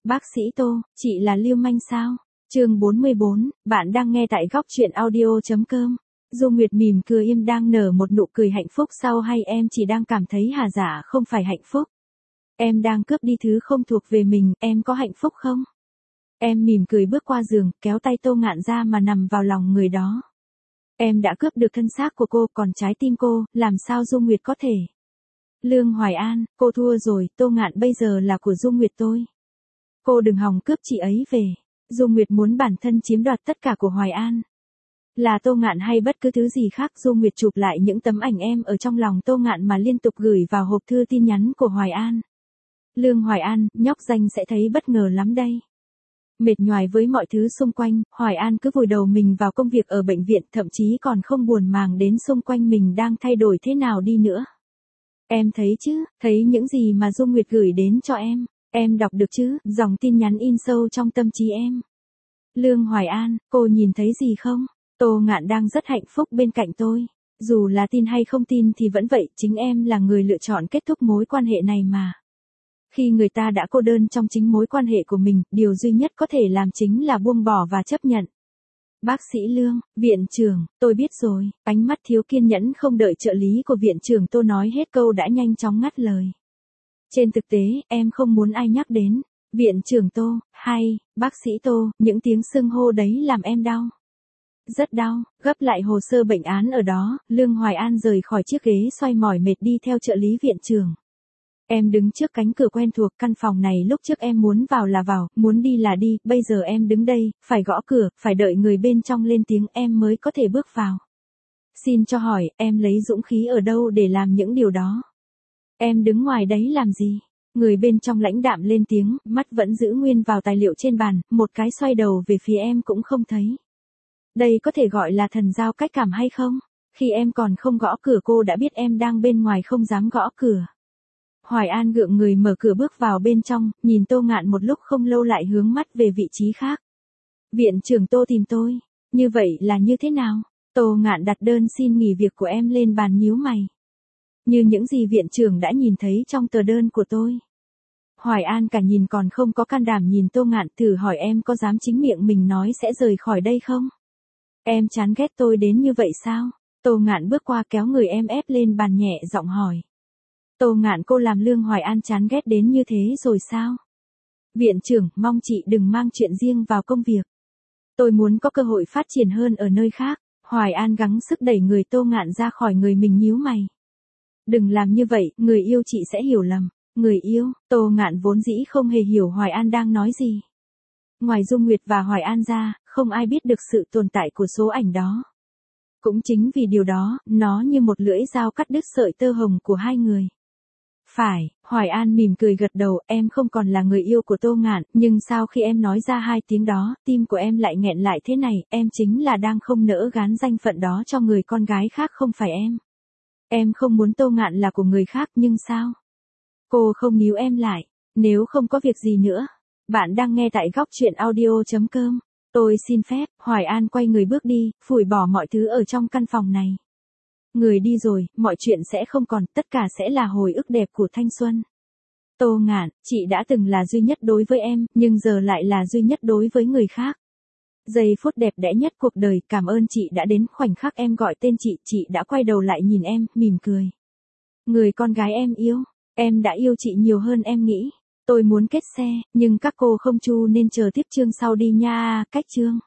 Bác sĩ Tô, chị là lưu manh sao? Chương 44, bạn đang nghe tại góc truyện audio.com. Du Nguyệt mỉm cười im đang nở một nụ cười hạnh phúc sau hay em chỉ đang cảm thấy hà dạ không phải hạnh phúc. Em đang cướp đi thứ không thuộc về mình, em có hạnh phúc không? Em mỉm cười bước qua giường, kéo tay Tô Ngạn ra mà nằm vào lòng người đó. Em đã cướp được thân xác của cô, còn trái tim cô, làm sao Du Nguyệt có thể? Lương Hoài An, cô thua rồi, Tô Ngạn bây giờ là của Du Nguyệt tôi. Cô đừng hòng cướp chị ấy về. Du Nguyệt muốn bản thân chiếm đoạt tất cả của Hoài An. Là Tô Ngạn hay bất cứ thứ gì khác, Du Nguyệt chụp lại những tấm ảnh em ở trong lòng Tô Ngạn mà liên tục gửi vào hộp thư tin nhắn của Hoài An. Lương Hoài An, nhóc danh sẽ thấy bất ngờ lắm đây. Mệt nhoài với mọi thứ xung quanh, Hoài An cứ vùi đầu mình vào công việc ở bệnh viện, thậm chí còn không buồn màng đến xung quanh mình đang thay đổi thế nào đi nữa. Em thấy chứ, thấy những gì mà Du Nguyệt gửi đến cho em đọc được chứ, dòng tin nhắn in sâu trong tâm trí em. Lương Hoài An, cô nhìn thấy gì không? Tô Ngạn đang rất hạnh phúc bên cạnh tôi. Dù là tin hay không tin thì vẫn vậy, chính em là người lựa chọn kết thúc mối quan hệ này mà. Khi người ta đã cô đơn trong chính mối quan hệ của mình, điều duy nhất có thể làm chính là buông bỏ và chấp nhận. Bác sĩ Lương, viện trưởng, tôi biết rồi. Ánh mắt thiếu kiên nhẫn không đợi trợ lý của viện trưởng Tô nói hết câu đã nhanh chóng ngắt lời. Trên thực tế, em không muốn ai nhắc đến. Viện trưởng Tô, hay, bác sĩ Tô, những tiếng xưng hô đấy làm em đau. Rất đau, gấp lại hồ sơ bệnh án ở đó, Lương Hoài An rời khỏi chiếc ghế xoay mỏi mệt đi theo trợ lý viện trưởng. Em đứng trước cánh cửa quen thuộc, căn phòng này lúc trước em muốn vào là vào, muốn đi là đi, bây giờ em đứng đây, phải gõ cửa, phải đợi người bên trong lên tiếng em mới có thể bước vào. Xin cho hỏi, em lấy dũng khí ở đâu để làm những điều đó? Em đứng ngoài đấy làm gì? Người bên trong lãnh đạm lên tiếng, mắt vẫn giữ nguyên vào tài liệu trên bàn, một cái xoay đầu về phía em cũng không thấy. Đây có thể gọi là thần giao cách cảm hay không? Khi em còn không gõ cửa cô đã biết em đang bên ngoài không dám gõ cửa. Hoài An gượng người mở cửa bước vào bên trong, nhìn Tô Ngạn một lúc không lâu lại hướng mắt về vị trí khác. Viện trưởng Tô tìm tôi. Như vậy là như thế nào? Tô Ngạn đặt đơn xin nghỉ việc của em lên bàn nhíu mày. Như những gì viện trưởng đã nhìn thấy trong tờ đơn của tôi. Hoài An cả nhìn còn không có can đảm nhìn Tô Ngạn, thử hỏi em có dám chính miệng mình nói sẽ rời khỏi đây không? Em chán ghét tôi đến như vậy sao? Tô Ngạn bước qua kéo người em ép lên bàn nhẹ giọng hỏi. Tô Ngạn, cô làm Lương Hoài An chán ghét đến như thế rồi sao? Viện trưởng, mong chị đừng mang chuyện riêng vào công việc. Tôi muốn có cơ hội phát triển hơn ở nơi khác. Hoài An gắng sức đẩy người Tô Ngạn ra khỏi người mình nhíu mày. Đừng làm như vậy, người yêu chị sẽ hiểu lầm. Người yêu? Tô Ngạn vốn dĩ không hề hiểu Hoài An đang nói gì. Ngoài Dung Nguyệt và Hoài An ra, không ai biết được sự tồn tại của số ảnh đó. Cũng chính vì điều đó, nó như một lưỡi dao cắt đứt sợi tơ hồng của hai người. Phải, Hoài An mỉm cười gật đầu, em không còn là người yêu của Tô Ngạn, nhưng sao khi em nói ra hai tiếng đó, tim của em lại nghẹn lại thế này, em chính là đang không nỡ gán danh phận đó cho người con gái khác không phải em. Em không muốn Tô Ngạn là của người khác nhưng sao? Cô không níu em lại, nếu không có việc gì nữa. Bạn đang nghe tại góc truyện audio.com. Tôi xin phép, Hoài An quay người bước đi, phủi bỏ mọi thứ ở trong căn phòng này. Người đi rồi, mọi chuyện sẽ không còn, tất cả sẽ là hồi ức đẹp của thanh xuân. Tô Ngạn, chị đã từng là duy nhất đối với em, nhưng giờ lại là duy nhất đối với người khác. Giây phút đẹp đẽ nhất cuộc đời, cảm ơn chị đã đến, khoảnh khắc em gọi tên chị đã quay đầu lại nhìn em, mỉm cười. Người con gái em yêu, em đã yêu chị nhiều hơn em nghĩ. Tôi muốn kết xe, nhưng các cô không chu nên chờ tiếp chương sau đi nha, cách chương.